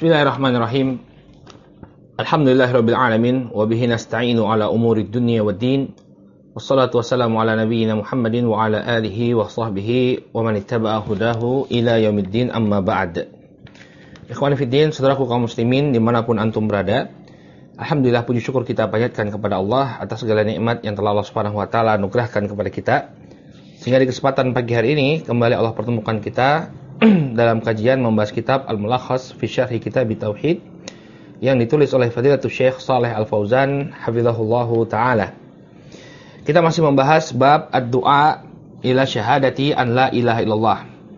Bismillahirrahmanirrahim. Alhamdulillahirabbil alamin wa bihi nasta'inu ala umurid dunya waddin. Wassalatu wassalamu ala nabiyyina Muhammadin wa ala alihi wa sahbihi wa man ittaba'a hudahu ila yaumiddin, amma ba'd. Ikhwani fiddin, saudaraku kaum muslimin dimanapun antum berada, alhamdulillah puji syukur kita panjatkan kepada Allah atas segala nikmat yang telah Allah Subhanahu wa taala anugerahkan kepada kita. Sehingga di kesempatan pagi hari ini kembali Allah pertemukan kita dalam kajian membahas kitab Al-Mulakhas fi Syarhi Kitab Tauhid yang ditulis oleh Fadilatul Syekh Shalih Al-Fauzan hafizahullahu taala. Kita masih membahas bab ad-du'a ila syahadati an la ilaha illallah.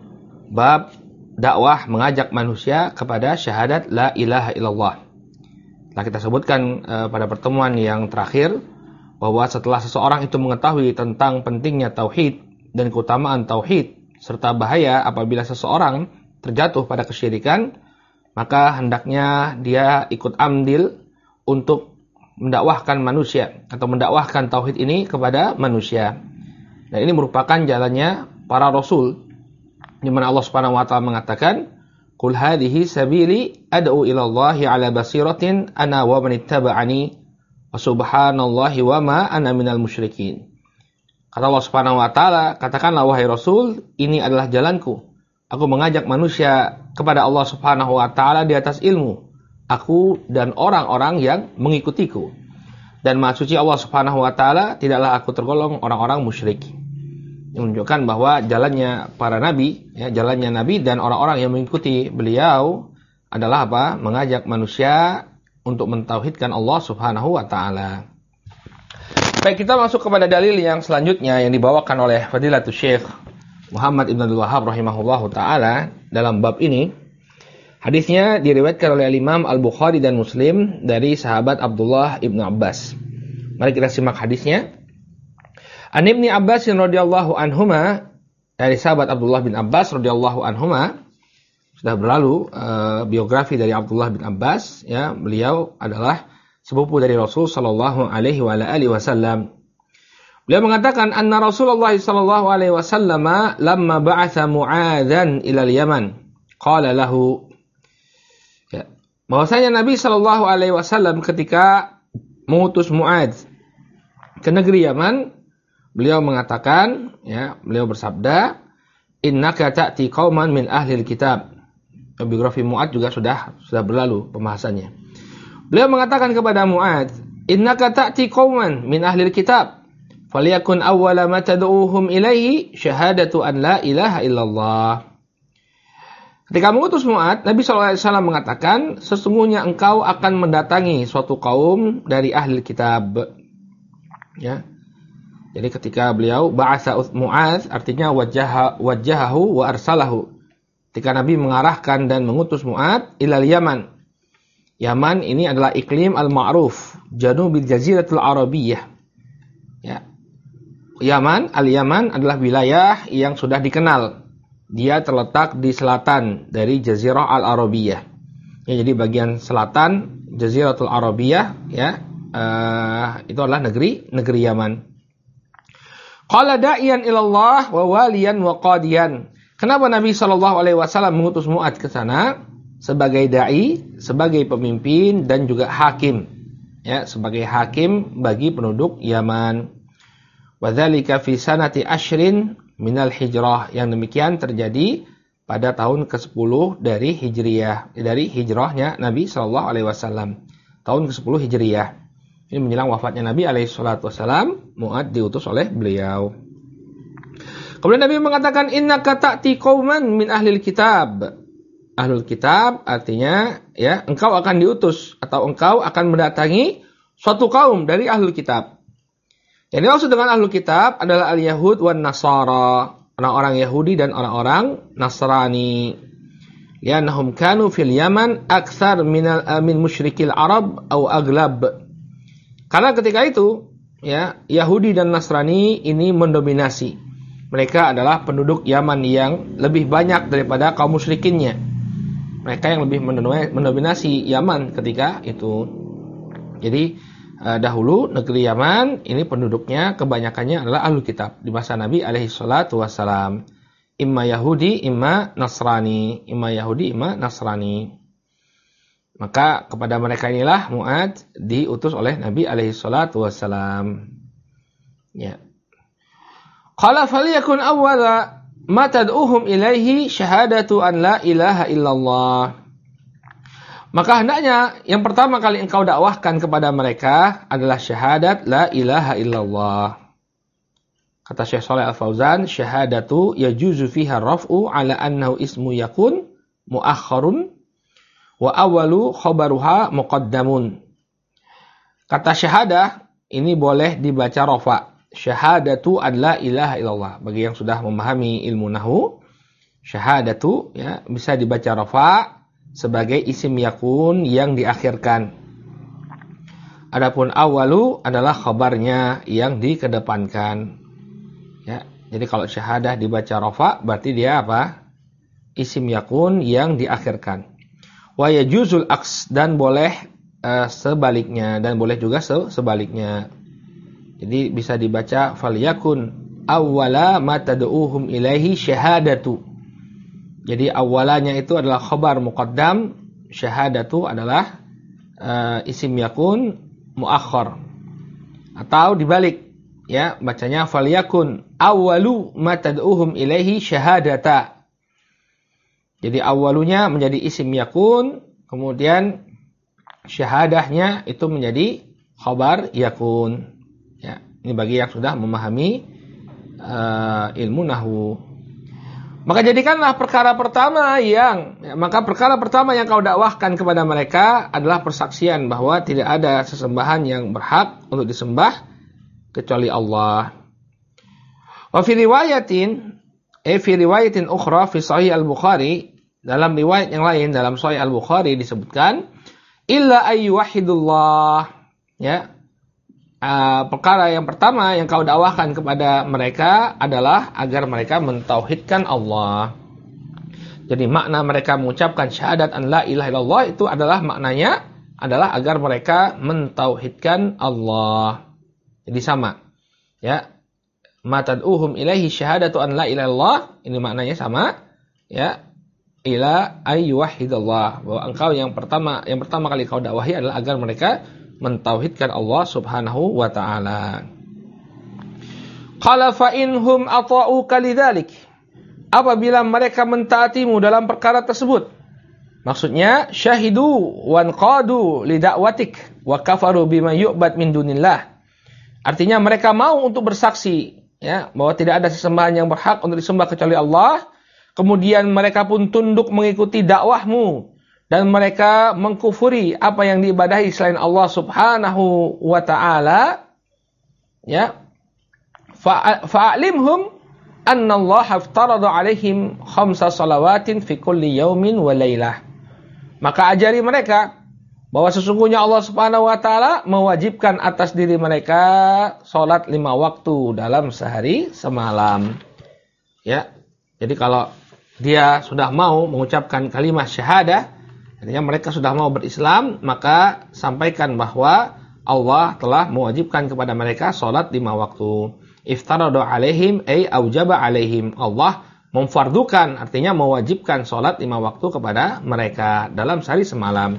Bab dakwah mengajak manusia kepada syahadat la ilaha illallah. Telah kita sebutkan pada pertemuan yang terakhir bahwa setelah seseorang itu mengetahui tentang pentingnya tauhid dan keutamaan tauhid serta bahaya apabila seseorang terjatuh pada kesyirikan, maka hendaknya dia ikut andil untuk mendakwahkan manusia atau mendakwahkan tauhid ini kepada manusia. Dan ini merupakan jalannya para rasul, di mana Allah Subhanahu wa taala mengatakan, "Qul hadhihi sabili ad'u ila Allahi 'ala basiratin ana wa man ittaba'ani wa subhanallahi wa ma ana minal musyrikin." Kata Allah Subhanahu wa taala, katakanlah wahai Rasul, ini adalah jalanku. Aku mengajak manusia kepada Allah Subhanahu wa taala di atas ilmu. Aku dan orang-orang yang mengikutiku. Dan Maha Suci Allah Subhanahu wa taala, tidaklah aku tergolong orang-orang musyrik. Ini menunjukkan bahwa jalannya para nabi, jalannya nabi dan orang-orang yang mengikuti beliau adalah apa? Mengajak manusia untuk mentauhidkan Allah Subhanahu wa taala. Baik, kita masuk kepada dalil yang selanjutnya yang dibawakan oleh Fadilatul Syekh Muhammad Ibn Abdul Wahhab rahimahullahu ta'ala dalam bab ini. Hadisnya diriwayatkan oleh Imam Al-Bukhari dan Muslim dari sahabat Abdullah Ibn Abbas. Mari kita simak hadisnya. An Ibni Abbas radhiyallahu anhuma, dari sahabat Abdullah bin Abbas radhiyallahu anhuma. Sudah berlalu biografi dari Abdullah bin Abbas, ya, beliau adalah sepupu dari Rasul sallallahu alaihi wa alihi wasallam. Beliau mengatakan anna Rasulullah sallallahu alaihi wasallam lamma ba'atha Mu'adzan ila al-Yaman qala lahu, ya, bahwasanya Nabi sallallahu alaihi wasallam ketika mengutus Mu'adz ke negeri Yaman, beliau mengatakan, ya, beliau bersabda, innaka ta'ti qauman min ahlil kitab. Biografi Mu'adz juga sudah berlalu pembahasannya. Beliau mengatakan kepada Mu'adz, innaka ta'ti qauman min ahlil kitab, falyakun awwala ma tad'uuhum ilaihi syahadatu an la ilaha illallah. Ketika mengutus Mu'adz, Nabi SAW mengatakan, sesungguhnya engkau akan mendatangi suatu kaum dari ahli kitab. Ya. Jadi ketika beliau ba'atha Mu'adz, artinya wajjahahu wa arsalahu. Ketika Nabi mengarahkan dan mengutus Mu'adz ilal Yaman. Yaman ini adalah iklim al-ma'ruf, janubil jaziratul Arabiyyah. Ya. Al-Yaman adalah wilayah yang sudah dikenal. Dia terletak di selatan dari Jazirah al-Arabiyyah. Ya, jadi bagian selatan Jaziratul Arabiyyah, ya, itu adalah negeri Yaman. Qala da'iyan ilallah wa waliyan wa qadiyan. Kenapa Nabi SAW mengutus Mu'adz ke sana? Sebagai da'i, sebagai pemimpin dan juga hakim, ya, sebagai hakim bagi penduduk Yaman. Wa dzalika fi sanati ashrin minal hijrah, yang demikian terjadi pada tahun ke-10 dari Hijriyah, dari hijrahnya Nabi sallallahu alaihi wasallam, tahun ke-10 Hijriyah. Ini menjelang wafatnya Nabi alaihi salatu wasallam, Mu'adz diutus oleh beliau. Kemudian Nabi mengatakan, innaka ta'ti qauman min ahlil kitab. Ahlul kitab artinya, ya, engkau akan diutus atau engkau akan mendatangi suatu kaum dari ahlul kitab. Yang dimaksud dengan ahlul kitab adalah al-Yahud wan Nasara, orang-orang Yahudi dan orang-orang Nasrani. Li'annahum kanu fil Yaman aktsar min musyrikil Arab atau aglab. Karena ketika itu, ya, Yahudi dan Nasrani ini mendominasi. Mereka adalah penduduk Yaman yang lebih banyak daripada kaum musyrikinnya. Mereka yang lebih mendominasi Yaman ketika itu. Jadi dahulu negeri Yaman ini penduduknya kebanyakannya adalah ahlul kitab di masa Nabi alaihi salatu wassalam. Imma Yahudi, imma Nasrani. Maka kepada mereka inilah Mu'adz diutus oleh Nabi alaihi salatu wassalam. Ya. Qala falyakun awwala ma tad'uhum ilaihi syahadatu an la ilaha illallah. Maka hendaknya yang pertama kali engkau dakwahkan kepada mereka adalah syahadat la ilaha illallah. Kata Syekh Shalih Al-Fauzan, syahadatu yajuzu fiha raf'u ala annahu ismu yakun muakhkharun wa awwalu khabaruha muqaddamun. Kata syahadah ini boleh dibaca rafa. Syahadatu an la ilaha illallah. Bagi yang sudah memahami ilmu nahwu, syahadatu ya bisa dibaca rafa sebagai isim yakun yang diakhirkan. Adapun awalu adalah khabarnya yang dikedepankan. Ya, jadi kalau syahadah dibaca rafa berarti dia apa? Isim yakun yang diakhirkan. Wa yajuzul aks, dan boleh sebaliknya, dan boleh juga sebaliknya. Jadi bisa dibaca falyakun awwala ma tad'uhum ilaihi syahadatu. Jadi awalanya itu adalah khabar muqaddam, syahadatu adalah isim yakun muakhkhar. Atau dibalik, ya, bacanya falyakun awwalu ma tad'uhum ilaihi syahadata. Jadi awalunya menjadi isim yakun, kemudian syahadahnya itu menjadi khabar yakun. Ya, ini bagi yang sudah memahami ilmu nahwu. Maka jadikanlah perkara pertama yang kau dakwahkan kepada mereka adalah persaksian bahwa tidak ada sesembahan yang berhak untuk disembah kecuali Allah. Wa fi riwayatin ukhra fi Sahih Al-Bukhari, dalam riwayat yang lain dalam Sahih Al-Bukhari disebutkan illa ayyuhidullah, ya. Perkara yang pertama yang kau dakwahkan kepada mereka adalah agar mereka mentauhidkan Allah. Jadi makna mereka mengucapkan syahadat an la ilaha illallah itu adalah maknanya adalah agar mereka mentauhidkan Allah. Jadi sama. Ya. Ma tad'uhum ilaihi syahadatu an la ilaha illallah, ini maknanya sama. Ya. Ila ayyuhidullah, bahwa engkau yang pertama kali kau dakwahi adalah agar mereka mentauhidkan Allah Subhanahu wa ta'ala. Qala fa inhum ata'uka lidzalik, apabila mereka mentaatimu dalam perkara tersebut, maksudnya syahidu wan qadu li da'watik wa kafaru bima yu'bad min dunillah, artinya mereka mau untuk bersaksi, ya, bahwa tidak ada sesembahan yang berhak untuk disembah kecuali Allah, kemudian mereka pun tunduk mengikuti dakwahmu dan mereka mengkufuri apa yang diibadahi selain Allah Subhanahu wa ta'ala, ya, fa'alimhum anna Allah aftarada alaihim khamsa salawatin fi kulli yaumin wa laylah. Maka ajari mereka bahwa sesungguhnya Allah Subhanahu wa ta'ala mewajibkan atas diri mereka salat 5 waktu dalam sehari semalam. Ya. Jadi kalau dia sudah mau mengucapkan kalimat syahadah, artinya mereka sudah mau berislam, maka sampaikan bahwa Allah telah mewajibkan kepada mereka salat 5 waktu. Iftarada alaihim ay aujaba alaihim. Allah memfardukan, artinya mewajibkan salat 5 waktu kepada mereka dalam sehari semalam.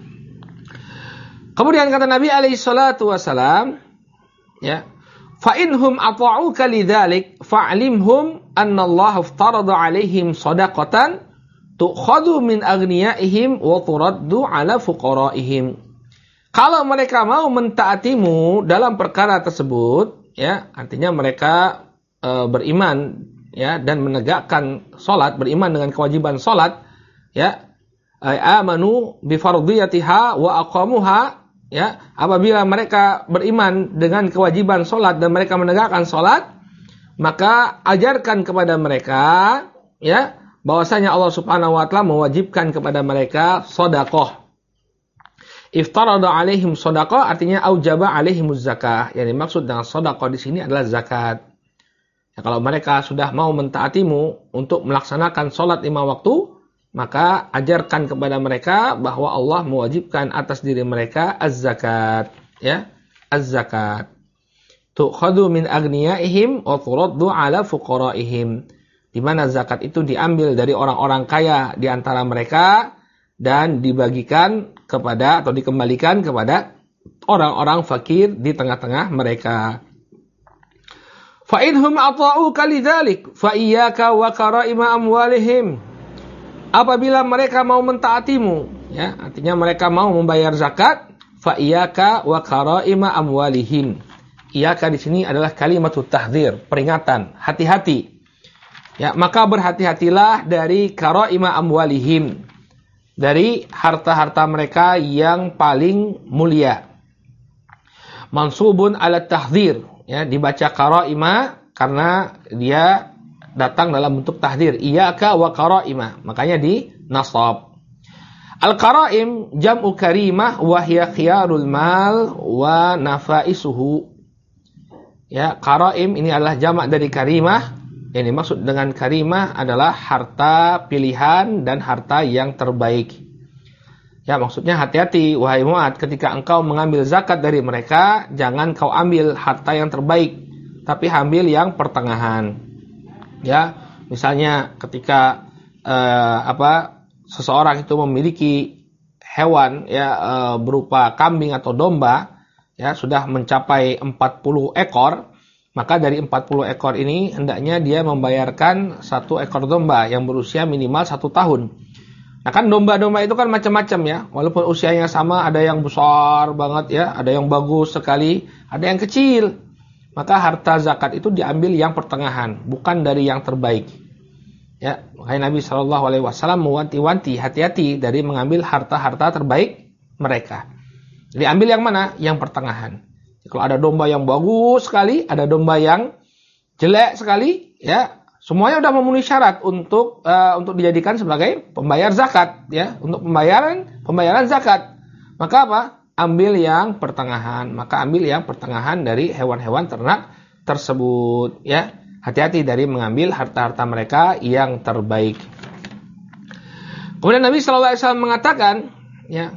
Kemudian kata Nabi alaihi salatu wasalam, ya, fa inhum ata'uka lidzalik fa'limhum anna Allah iftarada alaihim shadaqatan tu'khadhu min aghniyaihim wa turaddu ala fuqaraihim. Kalau mereka mau mentaatimu dalam perkara tersebut, ya, artinya mereka beriman, ya, dan menegakkan salat, beriman dengan kewajiban salat, ya, amanu bi fardhiyatiha wa aqamuha, ya, apabila mereka beriman dengan kewajiban salat dan mereka menegakkan salat, maka ajarkan kepada mereka, ya, bahwasanya Allah Subhanahu wa ta'ala mewajibkan kepada mereka sedekah. Iftarada alaihim sedekah artinya aujaba alaihimuz zakah. Yang dimaksud dengan sedekah di sini adalah zakat. Ya, kalau mereka sudah mau mentaatimu untuk melaksanakan salat 5 waktu, maka ajarkan kepada mereka bahwa Allah mewajibkan atas diri mereka az-zakat, ya, az-zakat. Tu'khadhu min aghniyaihim wa turaddu ala fuqaraihim. Di mana zakat itu diambil dari orang-orang kaya di antara mereka dan dibagikan kepada atau dikembalikan kepada orang-orang fakir di tengah-tengah mereka. Fa inhum ata'uka lidzalik fa iyyaka wa karaima amwalihim. Apabila mereka mau mentaatimu, ya, artinya mereka mau membayar zakat, fa iyyaka wa karaima amwalihim. Iyyaka di sini adalah kalimatut tahdzir, peringatan, hati-hati. Ya, maka berhati-hatilah dari karaima amwalihim, dari harta-harta mereka yang paling mulia. Mansubun ala tahdzir, ya, dibaca karaima karena dia datang dalam bentuk tahdzir. Iyyaka wa karaima, makanya di nasab. Al-karaim jam'u karimah wa hiya khiyarul mal wa nafaisuhu. Ya, karaim ini adalah jamak dari karimah. Yang dimaksud dengan karimah adalah harta pilihan dan harta yang terbaik. Ya, maksudnya hati-hati wahai Mu'ad, ketika engkau mengambil zakat dari mereka, jangan kau ambil harta yang terbaik, tapi ambil yang pertengahan. Ya, misalnya ketika seseorang itu memiliki hewan, ya, berupa kambing atau domba, ya, sudah mencapai 40 ekor, maka dari 40 ekor ini hendaknya dia membayarkan 1 ekor domba yang berusia minimal 1 tahun. Nah, kan domba-domba itu kan macam-macam, ya, walaupun usianya sama, ada yang besar banget, ya, ada yang bagus sekali, ada yang kecil. Maka harta zakat itu diambil yang pertengahan, bukan dari yang terbaik. Ya, makanya Nabi SAW mewanti-wanti hati-hati dari mengambil harta-harta terbaik mereka. Jadi ambil yang mana? Yang pertengahan. Kalau ada domba yang bagus sekali, ada domba yang jelek sekali, ya, semuanya sudah memenuhi syarat untuk dijadikan sebagai pembayar zakat, ya, untuk pembayaran zakat. Maka apa? Ambil yang pertengahan. Maka ambil yang pertengahan dari hewan-hewan ternak tersebut, ya. Hati-hati dari mengambil harta-harta mereka yang terbaik. Kemudian Nabi SAW mengatakan, ya,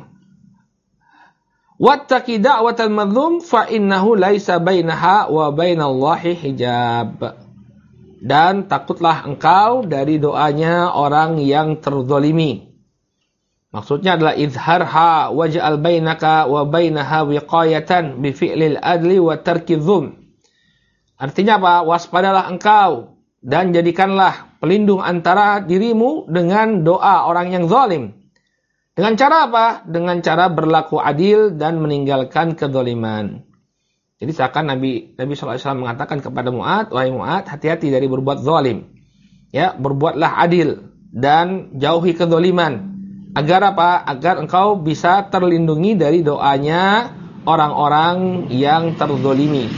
wattaqi da'watal madlum fa innahu laisa bainaha wa bainallahi hijab. Dan takutlah engkau dari doanya orang yang terzalimi. Maksudnya adalah izharha waj'al bainaka wa bainaha wiqayatan bi fi'lil adli wa tarki dzulm. Artinya apa? Waspadalah engkau dan jadikanlah pelindung antara dirimu dengan doa orang yang zalim. Dengan cara apa? Dengan cara berlaku adil dan meninggalkan kezaliman. Jadi seakan Nabi SAW mengatakan kepada Mu'ad, wahai Mu'ad, hati-hati dari berbuat zalim. Ya, berbuatlah adil dan jauhi kezaliman. Agar apa? Agar engkau bisa terlindungi dari doanya orang-orang yang terzalimi.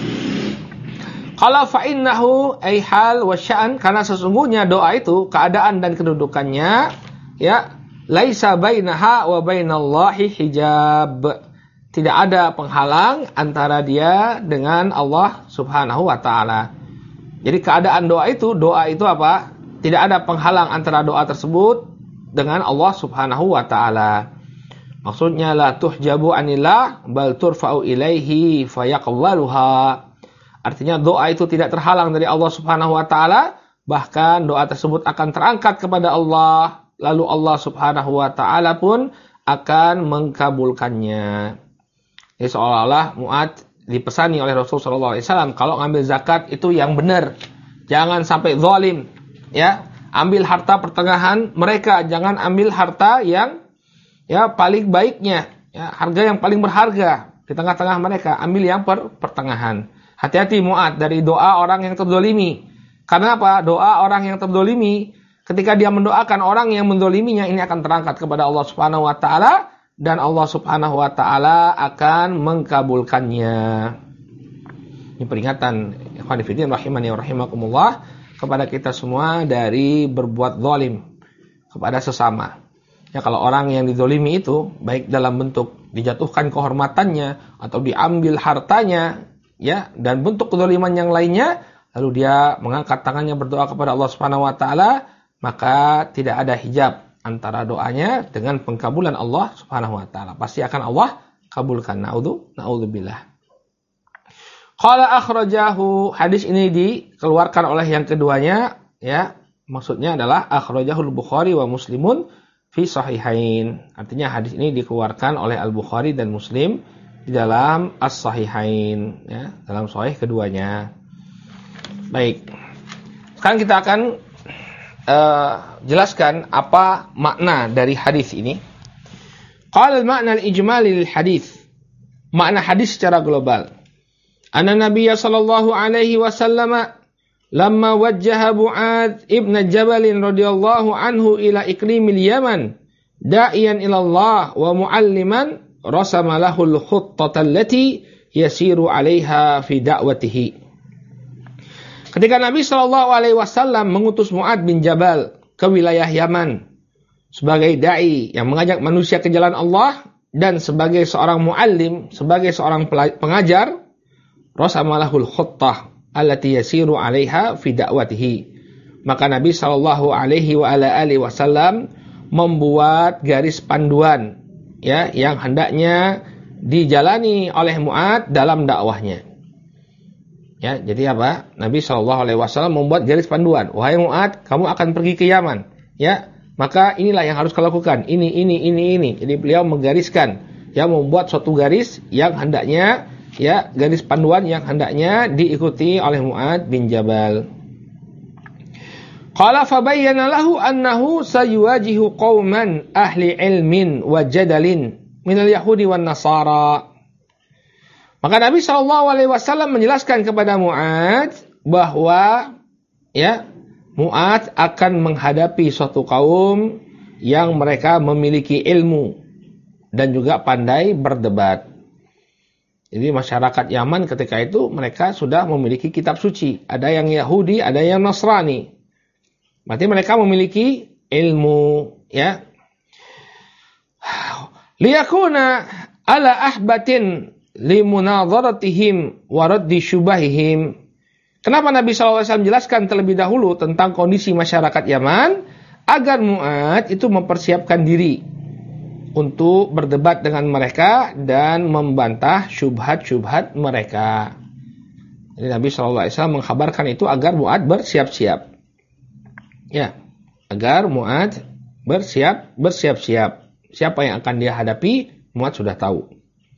Qala fa innahu ay hal wa sya'an, karena sesungguhnya doa itu keadaan dan kedudukannya, ya, laisa bainaha wa bainallahi hijab. Tidak ada penghalang antara dia dengan Allah Subhanahu wa taala. Jadi keadaan doa itu apa? Tidak ada penghalang antara doa tersebut dengan Allah Subhanahu wa taala. Maksudnya la tuhjabu anillah bal turfa'u ilaihi fayaqbaluha. Artinya doa itu tidak terhalang dari Allah Subhanahu wa taala, bahkan doa tersebut akan terangkat kepada Allah, lalu Allah Subhanahu wa taala pun akan mengkabulkannya. Jadi seolah-olah Mu'ad dipesani oleh Rasulullah SAW, kalau ngambil zakat itu yang benar, jangan sampai zalim, ya. Ambil harta pertengahan mereka, jangan ambil harta yang, ya, paling baiknya, ya, harga yang paling berharga di tengah-tengah mereka, ambil yang pertengahan. Hati-hati Mu'ad dari doa orang yang terzalimi. Karena apa? Doa orang yang terzalimi, ketika dia mendoakan orang yang menzaliminya, ini akan terangkat kepada Allah Subhanahu wa taala dan Allah Subhanahu wa taala akan mengkabulkannya. Ini peringatan ikhwan fillah rahimani wa rahimakumullah kepada kita semua dari berbuat zalim kepada sesama. Ya, kalau orang yang dizalimi itu baik dalam bentuk dijatuhkan kehormatannya atau diambil hartanya, ya, dan bentuk kezaliman yang lainnya, lalu dia mengangkat tangannya berdoa kepada Allah Subhanahu wa taala, maka tidak ada hijab antara doanya dengan pengkabulan Allah Subhanahu wa taala. Pasti akan Allah kabulkan. Naudzubillah. Qala akhrajahu, hadis ini dikeluarkan oleh yang keduanya, ya. Maksudnya adalah akhrajahul Bukhari wa Muslimun fi sahihain. Artinya hadis ini dikeluarkan oleh Al-Bukhari dan Muslim di dalam As-Sahihain, ya, dalam sahih keduanya. Baik. Sekarang kita akan jelaskan apa makna dari hadis ini. Qala al-ma'na al-ijmali lil hadis. Makna hadis secara global. Anna Nabiy sallallahu alaihi wasallam lamma wajjaha Mu'adz ibn Jabal radhiyallahu anhu ila iqlimil Yaman da'iyan ila Allah wa mu'alliman rasama lahul khuttata allati yasiru 'alaiha fi da'watihi. Ketika Nabi sallallahu alaihi wasallam mengutus Mu'adz bin Jabal ke wilayah Yaman sebagai dai yang mengajak manusia ke jalan Allah dan sebagai seorang muallim, sebagai seorang pengajar, rasama lahul khuttah allati yasiru 'alaiha fi da'watihi. Maka Nabi sallallahu alaihi wasallam membuat garis panduan, ya, yang hendaknya dijalani oleh Mu'adz dalam dakwahnya. Ya, jadi apa? Nabi sallallahu alaihi wasallam membuat garis panduan. Wahai Mu'adz, kamu akan pergi ke Yaman, ya. Maka inilah yang harus kau lakukan. Ini. Jadi beliau menggariskan, ya, membuat suatu garis yang hendaknya, ya, garis panduan yang hendaknya diikuti oleh Mu'adz bin Jabal. Qala fabayyana lahu annahu sayuwajihu qauman ahli ilmin wa jadalin minal yahudi wan nasara. Maka Nabi SAW menjelaskan kepada Mu'adz bahwa, ya, Mu'adz akan menghadapi suatu kaum yang mereka memiliki ilmu dan juga pandai berdebat. Jadi masyarakat Yaman ketika itu mereka sudah memiliki kitab suci. Ada yang Yahudi, ada yang Nasrani. Berarti mereka memiliki ilmu, ya. Liyakuna ala ahbatin limunadharatihim wa raddi syubahihim. Kenapa Nabi SAW jelaskan terlebih dahulu tentang kondisi masyarakat Yaman? Agar Mu'adz itu mempersiapkan diri untuk berdebat dengan mereka dan membantah syubhat-syubhat mereka. Jadi Nabi SAW mengkhabarkan itu agar Mu'adz bersiap-siap. Ya, agar Mu'adz bersiap-siap. Siapa yang akan dia hadapi, Mu'adz sudah tahu.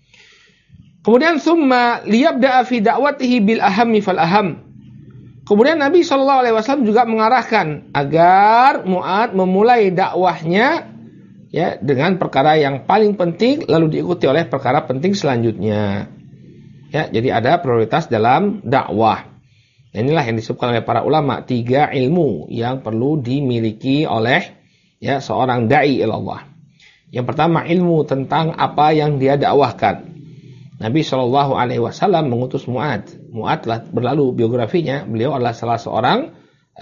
Kemudian summa liyabda'a fi da'watihi bil ahammi fal aham. Kemudian Nabi SAW juga mengarahkan agar Mu'adz memulai dakwahnya, ya, dengan perkara yang paling penting lalu diikuti oleh perkara penting selanjutnya. Ya, jadi ada prioritas dalam dakwah. Inilah yang disebutkan oleh para ulama, 3 ilmu yang perlu dimiliki oleh, ya, seorang dai ilallah. Yang pertama, ilmu tentang apa yang dia dakwahkan. Nabi SAW mengutus Mu'adz. Mu'adz telah berlalu biografinya. Beliau adalah salah seorang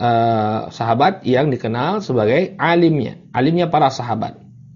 sahabat yang dikenal sebagai alimnya para sahabat.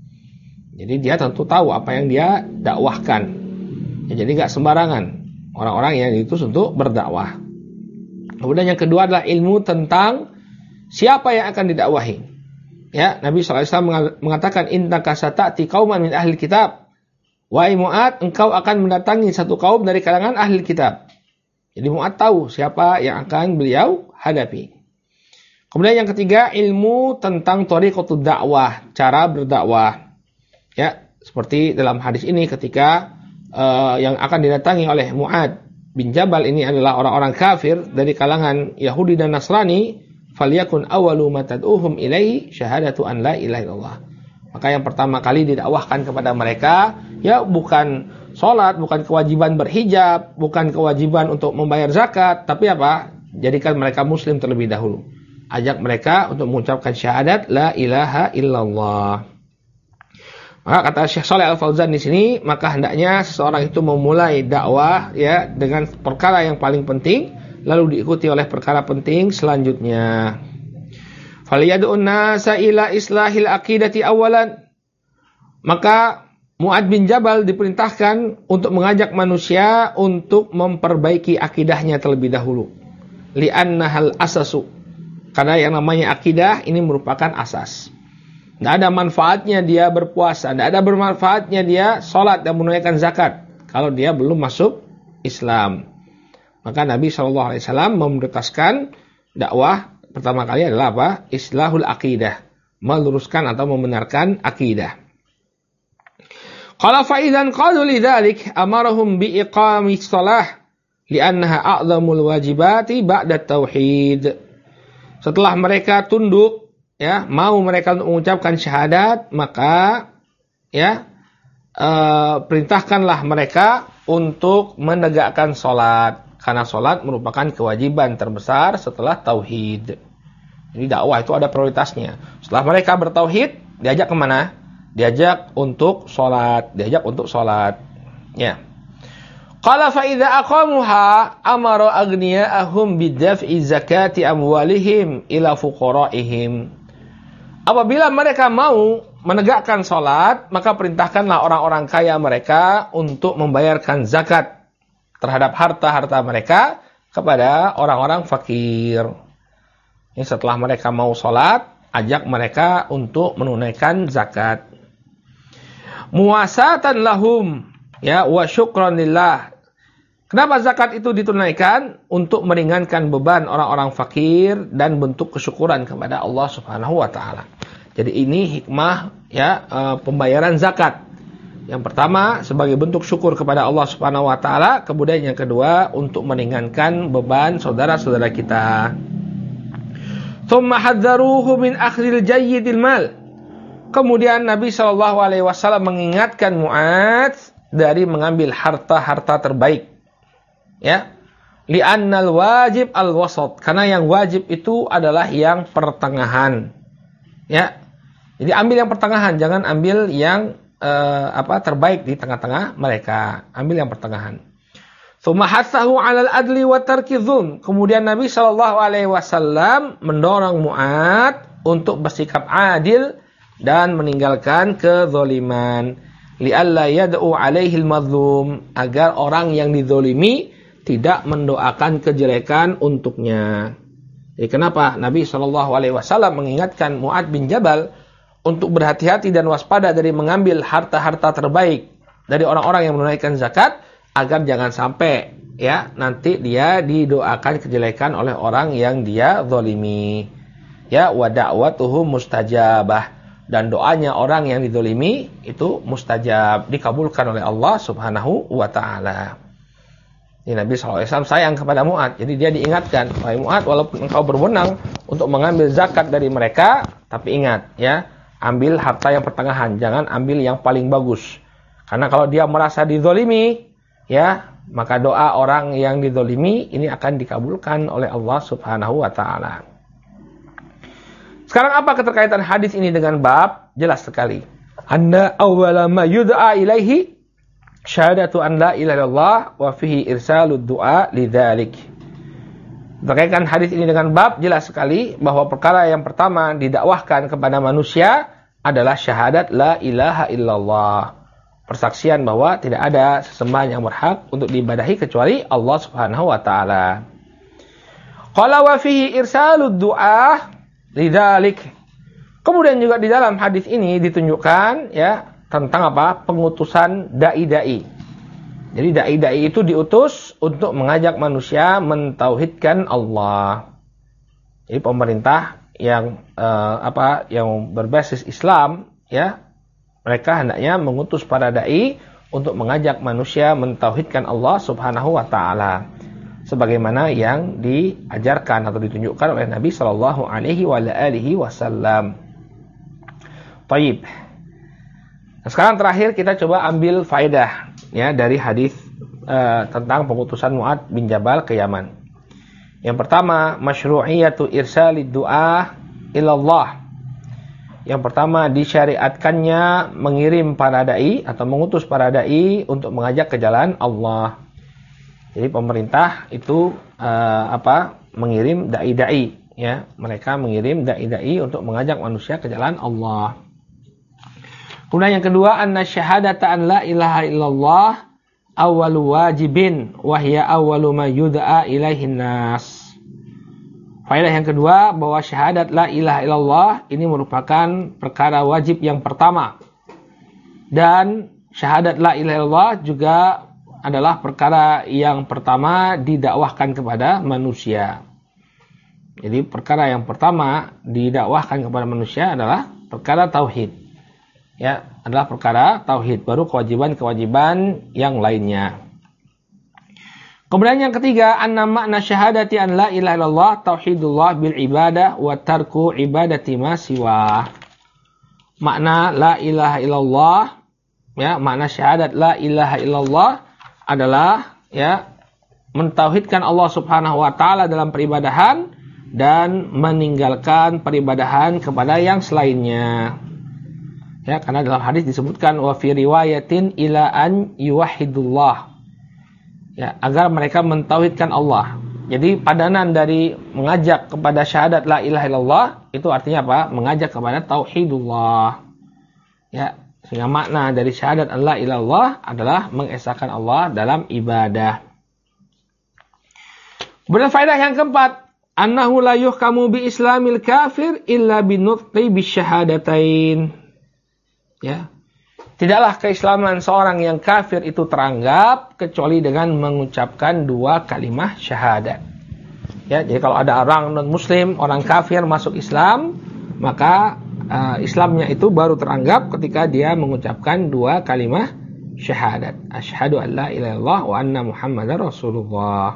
Jadi dia tentu tahu apa yang dia dakwahkan. Ya, jadi nggak sembarangan orang-orang yang diutus untuk berdakwah. Kemudian yang kedua adalah ilmu tentang siapa yang akan didakwahi. Ya, Nabi SAW mengatakan, innaka sata'ti qauman min ahli kitab. Wahai Mu'adz, engkau akan mendatangi satu kaum dari kalangan ahli kitab. Jadi Mu'adz tahu siapa yang akan beliau hadapi. Kemudian yang ketiga, ilmu tentang thariqatud dakwah, cara berdakwah. Ya, seperti dalam hadis ini ketika yang akan didatangi oleh Mu'adz bin Jabal ini adalah orang-orang kafir dari kalangan Yahudi dan Nasrani, falyakun awwalu ma tad'uhum ilaihi syahadatu an la ilaha illallah. Maka yang pertama kali didakwahkan kepada mereka, ya, bukan sholat, bukan kewajiban berhijab, bukan kewajiban untuk membayar zakat, tapi apa? Jadikan mereka muslim terlebih dahulu. Ajak mereka untuk mengucapkan syahadat la ilaha illallah. Maka kata Syekh Shalih Al-Fauzan di sini, maka hendaknya seseorang itu memulai dakwah, ya, dengan perkara yang paling penting, lalu diikuti oleh perkara penting selanjutnya. Faliyad'un nasa ila islahil aqidati awalan. Maka Mu'adz bin Jabal diperintahkan untuk mengajak manusia untuk memperbaiki akidahnya terlebih dahulu. Li'annahal asasu. Karena yang namanya akidah ini merupakan asas. Tidak ada manfaatnya dia berpuasa, tidak ada bermanfaatnya dia sholat dan menunaikan zakat kalau dia belum masuk Islam. Maka Nabi SAW memerintahkan dakwah pertama kali adalah apa? Islahul aqidah. meluruskan atau membenarkan akidah. Qala fa idzan qalu lidzalik amarahum bi iqamis shalah li'annaha a'zamul wajibati ba'da tauhid. Setelah mereka tunduk, ya, mau mereka mengucapkan syahadat, maka ya perintahkanlah mereka untuk menegakkan salat, karena salat merupakan kewajiban terbesar setelah tauhid. Jadi dakwah itu ada prioritasnya. Setelah mereka bertauhid, diajak kemana? Diajak untuk salat, ya. Qala fa idza aqamuha amara aghniyahum bidaf'i zakati amwalihim ila fuqaraihim. Apabila mereka mau menegakkan salat, maka perintahkanlah orang-orang kaya mereka untuk membayarkan zakat terhadap harta-harta mereka kepada orang-orang fakir. Ini setelah mereka mau salat, ajak mereka untuk menunaikan zakat. Muwasatan lahum, ya, wa syukran lillah. Kenapa zakat itu ditunaikan? Untuk meringankan beban orang-orang fakir dan bentuk kesyukuran kepada Allah Subhanahu wa taala. Jadi ini hikmah, ya, pembayaran zakat. Yang pertama sebagai bentuk syukur kepada Allah Subhanahu wa taala, kemudian yang kedua untuk meringankan beban saudara-saudara kita. Tsumma hadzaruhu min akhdhil jayyidil mal. Kemudian Nabi SAW mengingatkan Mu'adz dari mengambil harta-harta terbaik. Ya, li'annal wajib al-wasat, karena yang wajib itu adalah yang pertengahan. Ya, jadi ambil yang pertengahan, jangan ambil yang terbaik di tengah-tengah mereka. Ambil yang pertengahan. Tsumma hathahu 'alal adli wa tarki dzulm. Kemudian Nabi SAW mendorong Mu'adz untuk bersikap adil dan meninggalkan kezaliman. Li'alla yad'u 'alaihi al-mazlum, agar orang yang dizalimi tidak mendoakan kejelekan untuknya. Jadi kenapa Nabi SAW mengingatkan Mu'adz bin Jabal untuk berhati-hati dan waspada dari mengambil harta-harta terbaik dari orang-orang yang menunaikan zakat, agar jangan sampai, ya, nanti dia didoakan kejelekan oleh orang yang dia zalimi. Ya, wa da'watuhu mustajabah, dan doanya orang yang dizalimi itu mustajab, dikabulkan oleh Allah Subhanahu wa taala. Ini Nabi SAW sayang kepada Mu'adz. Jadi dia diingatkan, wahai Mu'adz, walaupun engkau berwenang untuk mengambil zakat dari mereka, tapi ingat, ya, ambil harta yang pertengahan, jangan ambil yang paling bagus. Karena kalau dia merasa dizalimi, ya, maka doa orang yang dizalimi ini akan dikabulkan oleh Allah Subhanahu wa taala. Sekarang apa keterkaitan hadis ini dengan bab? Jelas sekali. Anna awwala ma yud'a ilaihi syahadatu an la ilaha illallah wa fihi irsalud du'a lidzalik. Terkaitkan hadis ini dengan bab, jelas sekali bahwa perkara yang pertama didakwahkan kepada manusia adalah syahadat la ilaha illallah. Persaksian bahwa tidak ada sesembahan yang berhak untuk diibadahi kecuali Allah Subhanahu wa taala. Qala wa fihi irsalud du'a lidzalik. Kemudian juga di dalam hadis ini ditunjukkan, ya, tentang apa? Pengutusan dai-dai. Jadi dai-dai itu diutus untuk mengajak manusia mentauhidkan Allah. Jadi pemerintah yang yang berbasis Islam, ya, mereka hendaknya mengutus para dai untuk mengajak manusia mentauhidkan Allah Subhanahu wa taala, sebagaimana yang diajarkan atau ditunjukkan oleh Nabi sallallahu alaihi wasallam. Baik. Nah, sekarang terakhir kita coba ambil faedah, ya, dari hadis tentang pengutusan Mu'adz bin Jabal ke Yaman. Yang pertama, masyru'iyatu irsalid du'a ilallah. Yang pertama, disyariatkannya mengirim para dai atau mengutus para dai untuk mengajak ke jalan Allah. Jadi pemerintah itu mengirim dai-dai, ya, mereka mengirim dai-dai untuk mengajak manusia ke jalan Allah. Kemudian yang kedua, anna syahadata an la ilaha illallah awwalu wajibin wa hiya awwalu ma yud'a ilaihin nas. Faedah yang kedua, bahwa syahadat la ilaha illallah ini merupakan perkara wajib yang pertama. Dan syahadat la ilaha illallah juga adalah perkara yang pertama didakwahkan kepada manusia. Jadi perkara yang pertama didakwahkan kepada manusia adalah perkara tauhid. Ya, adalah perkara tauhid, baru kewajiban-kewajiban yang lainnya. Kemudian yang ketiga, anna makna syahadati an la ilaha illallah tauhidullah bil ibadah wa tarku ibadati ma siwa. Makna la ilaha illallah, ya, makna syahadat la ilaha illallah adalah, ya, mentauhidkan Allah Subhanahu wa taala dalam peribadahan dan meninggalkan peribadahan kepada yang selainnya. Ya, karena dalam hadis disebutkan wa fi riwayatin ila an yuwahhidullah. Ya, agar mereka mentauhidkan Allah. Jadi padanan dari mengajak kepada syahadat la ilaha illallah itu artinya apa? Mengajak kepada tauhidullah. Ya, sehingga makna dari syahadat la ilaha illallah adalah mengesahkan Allah dalam ibadah. Kemudian faedah yang keempat, annahu la yuhkamu bi islamil kafir illa bi nutqi bisyahadatain. Ya. Tidaklah keislaman seorang yang kafir itu teranggap kecuali dengan mengucapkan dua kalimat syahadat. Ya, jadi kalau ada orang non-muslim, orang kafir masuk Islam, maka Islamnya itu baru teranggap ketika dia mengucapkan dua kalimat syahadat. Asyhadu an la ilaha illallah wa anna Muhammadar Rasulullah.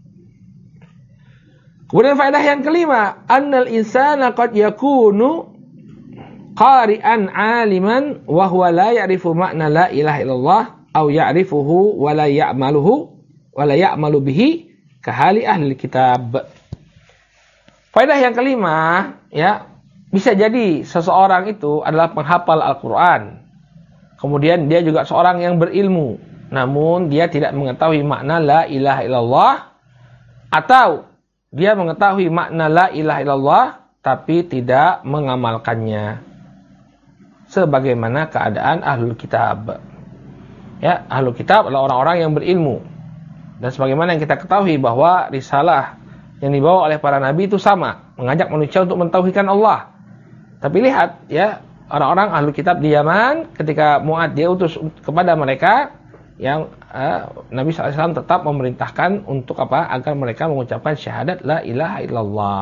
Kemudian faedah yang kelima, annal insana qad yakunu qari'an 'aliman wa huwa la ya'rifu makna la ilaha illallah aw ya'rifuhu wa la ya'malu bihi kahali ahli kitab. Faedah yang kelima, ya, bisa jadi seseorang itu adalah penghafal Al-Qur'an. Kemudian dia juga seorang yang berilmu, namun dia tidak mengetahui makna la ilaha illallah, atau dia mengetahui makna la ilaha illallah tapi tidak mengamalkannya. Sebagaimana keadaan ahlul kitab. Ya, ahlul kitab adalah orang-orang yang berilmu. Dan sebagaimana yang kita ketahui bahwa risalah yang dibawa oleh para nabi itu sama, mengajak manusia untuk mentauhidkan Allah. Tapi lihat, ya, orang-orang ahlul kitab di Yaman ketika Mu'ad dia utus kepada mereka, yang Nabi SAW tetap memerintahkan untuk apa? Agar mereka mengucapkan syahadat la ilaha illallah.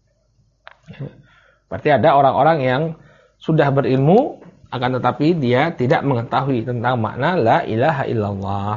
Berarti ada orang-orang yang sudah berilmu, akan tetapi dia tidak mengetahui tentang makna la ilaha illallah.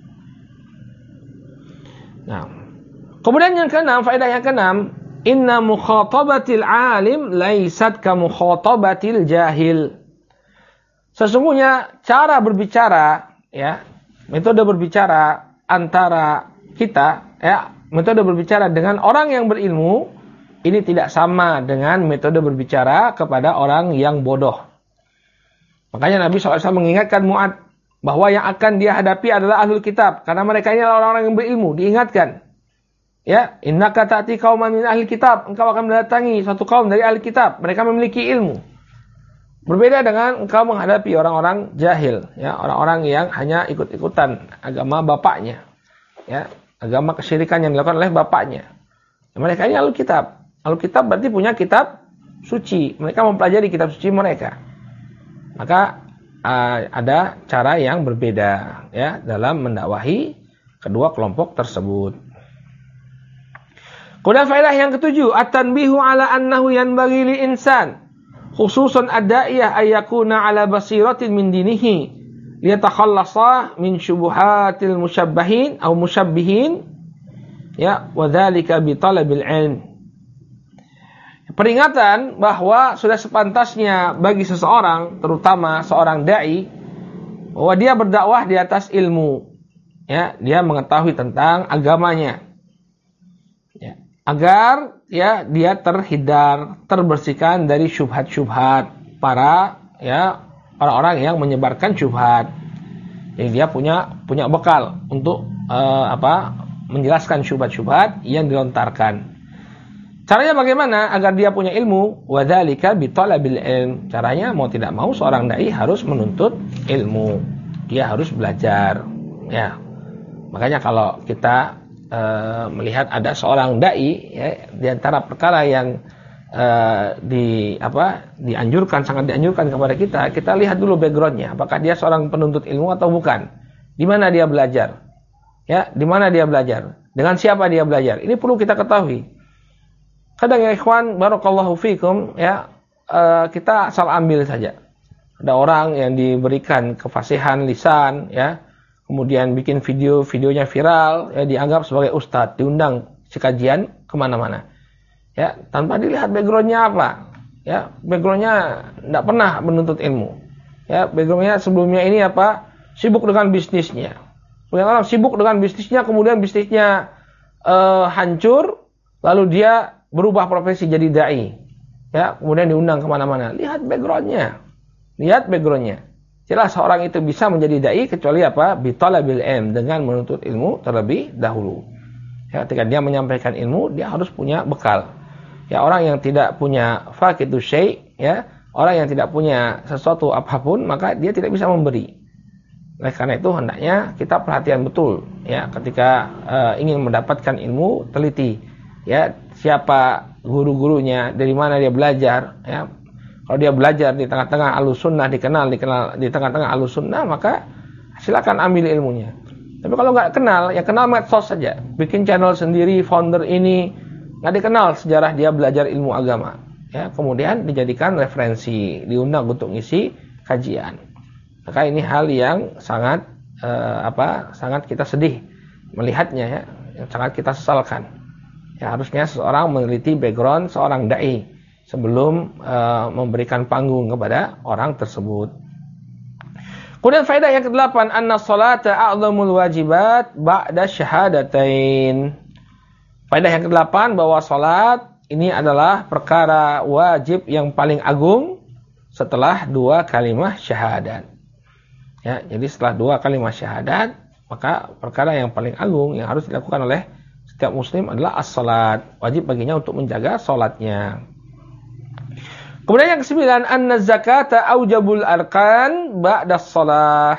Nah, kemudian yang keenam, faedah yang keenam, inna mukhatabatil alim laisat ka mukhatabatil jahil. Sesungguhnya cara berbicara, ya, metode berbicara antara kita, ya, metode berbicara dengan orang yang berilmu ini tidak sama dengan metode berbicara kepada orang yang bodoh. Makanya Nabi SAW mengingatkan Mu'ad bahwa yang akan dia hadapi adalah ahlul kitab, karena mereka ini adalah orang-orang yang berilmu. Diingatkan, ya, innaka ta'ti qauman min ahli kitab, engkau akan mendatangi suatu kaum dari ahli kitab, mereka memiliki ilmu. Berbeda dengan engkau menghadapi orang-orang jahil, ya, orang-orang yang hanya ikut-ikutan agama bapaknya, ya, agama kesyirikan yang dilakukan oleh bapaknya. Mereka ini ahlul kitab. Alkitab berarti punya kitab suci. Mereka mempelajari kitab suci mereka. Maka ada cara yang berbeda, ya, dalam mendakwahi kedua kelompok tersebut. Kemudian faedah yang ketujuh, at-tanbihu ala annahu yanbaghi li insan khususan ad-da'iyah ay yakuna ala basiratin min dinihi liyatakhallasa min syubuhatil musyabbahin atau musyabbihin, ya, wa dzalika bi talabil ilm. Peringatan bahwa sudah sepantasnya bagi seseorang, terutama seorang dai, bahwa dia berdakwah di atas ilmu, ya, dia mengetahui tentang agamanya, ya, agar, ya, dia terhindar, terbersihkan dari syubhat-syubhat para, ya, orang-orang yang menyebarkan syubhat. Jadi dia punya bekal untuk menjelaskan syubhat-syubhat yang dilontarkan. Caranya bagaimana agar dia punya ilmu? Wadzalika bitalabil ilm. Caranya mau tidak mau seorang dai harus menuntut ilmu. Dia harus belajar, ya. Makanya kalau kita melihat ada seorang dai, ya, di antara perkara yang sangat dianjurkan kepada kita lihat dulu backgroundnya. Apakah dia seorang penuntut ilmu atau bukan? Di mana dia belajar? Ya, di mana dia belajar? Dengan siapa dia belajar? Ini perlu kita ketahui. Kadang ya ikhwan, barakallahu fikum, ya, kita asal ambil saja. Ada orang yang diberikan kefasihan lisan, ya, kemudian bikin videonya viral, ya, dianggap sebagai ustadz, diundang sekajian kemana-mana, ya, tanpa dilihat backgroundnya apa, ya, backgroundnya tidak pernah menuntut ilmu, ya, backgroundnya sebelumnya ini apa, sibuk dengan bisnisnya. Kemudian orang sibuk dengan bisnisnya, kemudian bisnisnya hancur, lalu dia berubah profesi jadi dai, ya, kemudian diundang kemana-mana. Lihat backgroundnya. Jelas seorang itu bisa menjadi dai kecuali apa? Bitalabil ilm, dengan menuntut ilmu terlebih dahulu. Ya, ketika dia menyampaikan ilmu, dia harus punya bekal. Ya, orang yang tidak punya faqidu syai', ya, orang yang tidak punya sesuatu apapun, maka dia tidak bisa memberi. Oleh karena itu hendaknya kita perhatian betul, ya, ketika ingin mendapatkan ilmu, teliti, ya, siapa guru-gurunya, dari mana dia belajar, ya. Kalau dia belajar di tengah-tengah Ahlussunnah, dikenal di tengah-tengah Ahlussunnah, maka silakan ambil ilmunya. Tapi kalau nggak kenal, ya kenal medsos saja, bikin channel sendiri, founder ini, nggak dikenal sejarah dia belajar ilmu agama, ya, kemudian dijadikan referensi, diundang untuk ngisi kajian. Maka ini hal yang sangat sangat kita sedih melihatnya, ya, yang sangat kita sesalkan. Ya, harusnya seseorang meneliti background seorang dai sebelum memberikan panggung kepada orang tersebut. Kemudian faedah yang ke-8, anna sholata a'zamul wajibat ba'da syahadatain. Faedah yang ke-8 bahwa salat ini adalah perkara wajib yang paling agung setelah 2 kalimat syahadat. Ya, jadi setelah 2 kalimat syahadat, maka perkara yang paling agung yang harus dilakukan oleh setiap muslim adalah as-salat. Wajib baginya untuk menjaga salatnya. Kemudian yang ke-9, anna zakata aujabul arkan ba'da shalah.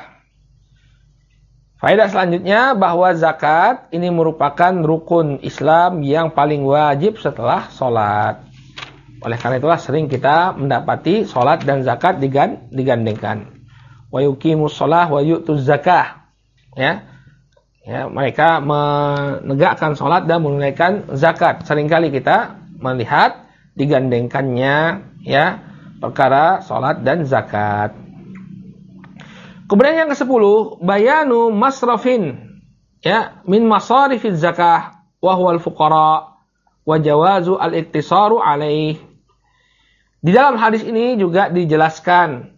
Faedah selanjutnya bahwa zakat ini merupakan rukun Islam yang paling wajib setelah salat. Oleh karena itulah sering kita mendapati salat dan zakat digandengkan. Wa yuqimus shalah wa yu'tuz zakah. Ya. Ya, mereka menegakkan salat dan menunaikan zakat. Seringkali kita melihat digandengkannya, ya, perkara salat dan zakat. Kemudian yang ke-10, bayanu masrafin, ya, min masarifiz zakah wa huwal fuqara wa jawazu al-iktisaru alaih. Di dalam hadis ini juga dijelaskan,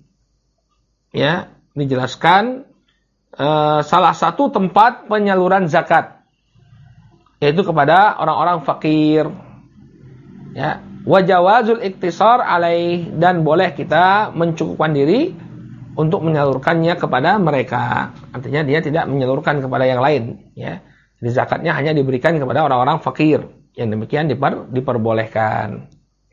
ya, salah satu tempat penyaluran zakat, yaitu kepada orang-orang fakir, ya. Wajawazul iktisar alaih, dan boleh kita mencukupkan diri untuk menyalurkannya kepada mereka. Artinya dia tidak menyalurkan kepada yang lain, ya. Jadi zakatnya hanya diberikan kepada orang-orang fakir. Yang demikian diperbolehkan.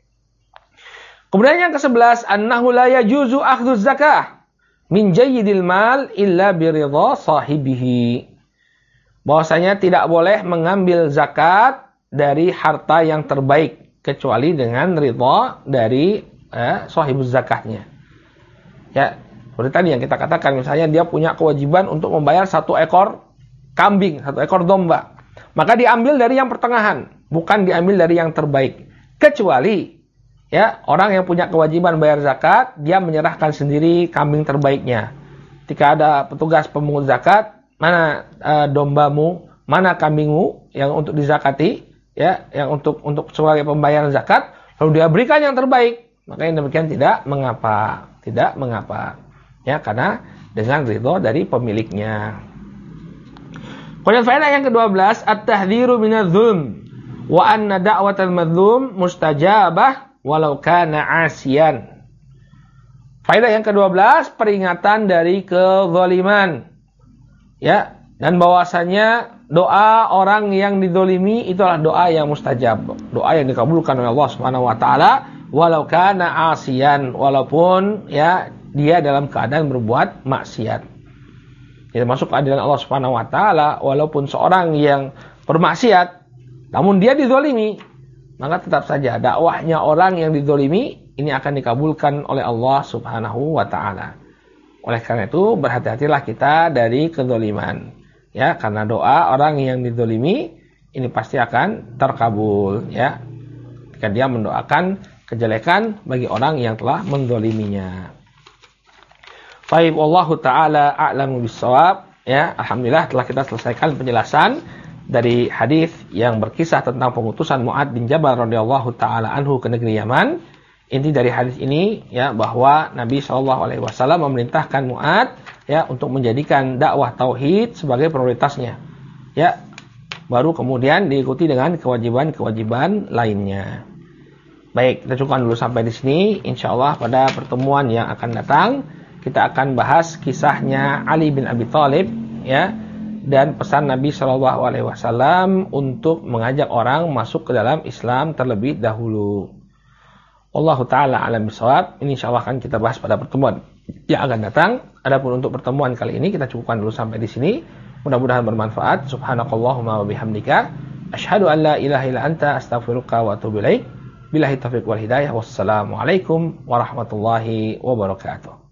Kemudian yang ke-11, annahu la yajuzu akhdhu zakah min jayyidil mal illa biridha sahibihi. Bahwasanya tidak boleh mengambil zakat dari harta yang terbaik kecuali dengan ridha dari sahibuz zakatnya. Ya, seperti tadi yang kita katakan, misalnya dia punya kewajiban untuk membayar 1 ekor kambing, 1 ekor domba. Maka diambil dari yang pertengahan, bukan diambil dari yang terbaik. Kecuali, ya, orang yang punya kewajiban bayar zakat, dia menyerahkan sendiri kambing terbaiknya. Ketika ada petugas pemungut zakat, mana dombamu, mana kambingmu yang untuk dizakati, ya, yang untuk sebagai pembayaran zakat, lalu dia berikan yang terbaik, maka yang demikian tidak mengapa, ya, karena dengan ridho dari pemiliknya. Kemudian faedah yang ke-12, at-tahdhiru minadz-dzulm wa anna da'watal madzlum mustajabah walau kana 'asiyan. Faedah yang ke-12, peringatan dari kezaliman, ya, dan bahwasanya doa orang yang dizalimi itu adalah doa yang mustajab, doa yang dikabulkan oleh Allah Subhanahu wa taala, walau kana 'asiyan, walaupun, ya, dia dalam keadaan berbuat maksiat. Jadi masuk keadilan Allah Subhanahu wa taala, walaupun seorang yang bermaksiat namun dia dizalimi, maka tetap saja dakwahnya orang yang dizalimi ini akan dikabulkan oleh Allah Subhanahu wa taala. Oleh karena itu berhati-hatilah kita dari kezaliman, ya, karena doa orang yang dizalimi ini pasti akan terkabul, ya, jika dia mendoakan kejelekan bagi orang yang telah mendoliminya. Baik, wallahu taala a'lamu bissawab. Ya, alhamdulillah telah kita selesaikan penjelasan dari hadis yang berkisah tentang pengutusan Mu'adz bin Jabal radhiyallahu taala anhu ke negeri Yaman. Inti dari hadis ini ya bahwa Nabi SAW memerintahkan Mu'adz ya untuk menjadikan dakwah tauhid sebagai prioritasnya. Ya, baru kemudian diikuti dengan kewajiban-kewajiban lainnya. Baik, kita cukupkan dulu sampai di sini. Insyaallah pada pertemuan yang akan datang kita akan bahas kisahnya Ali bin Abi Thalib ya dan pesan Nabi SAW untuk mengajak orang masuk ke dalam Islam terlebih dahulu. Wallahu taala alam bisawab. Ini insyaallah akan kita bahas pada pertemuan yang akan datang. Adapun untuk pertemuan kali ini kita cukupkan dulu sampai di sini. Mudah-mudahan bermanfaat. Subhanakallahumma wa bihamdika asyhadu an la ilaha illa anta astaghfiruka wa atubu ilaik. Billahi taufiq wal hidayah. Wassalamualaikum warahmatullahi wabarakatuh.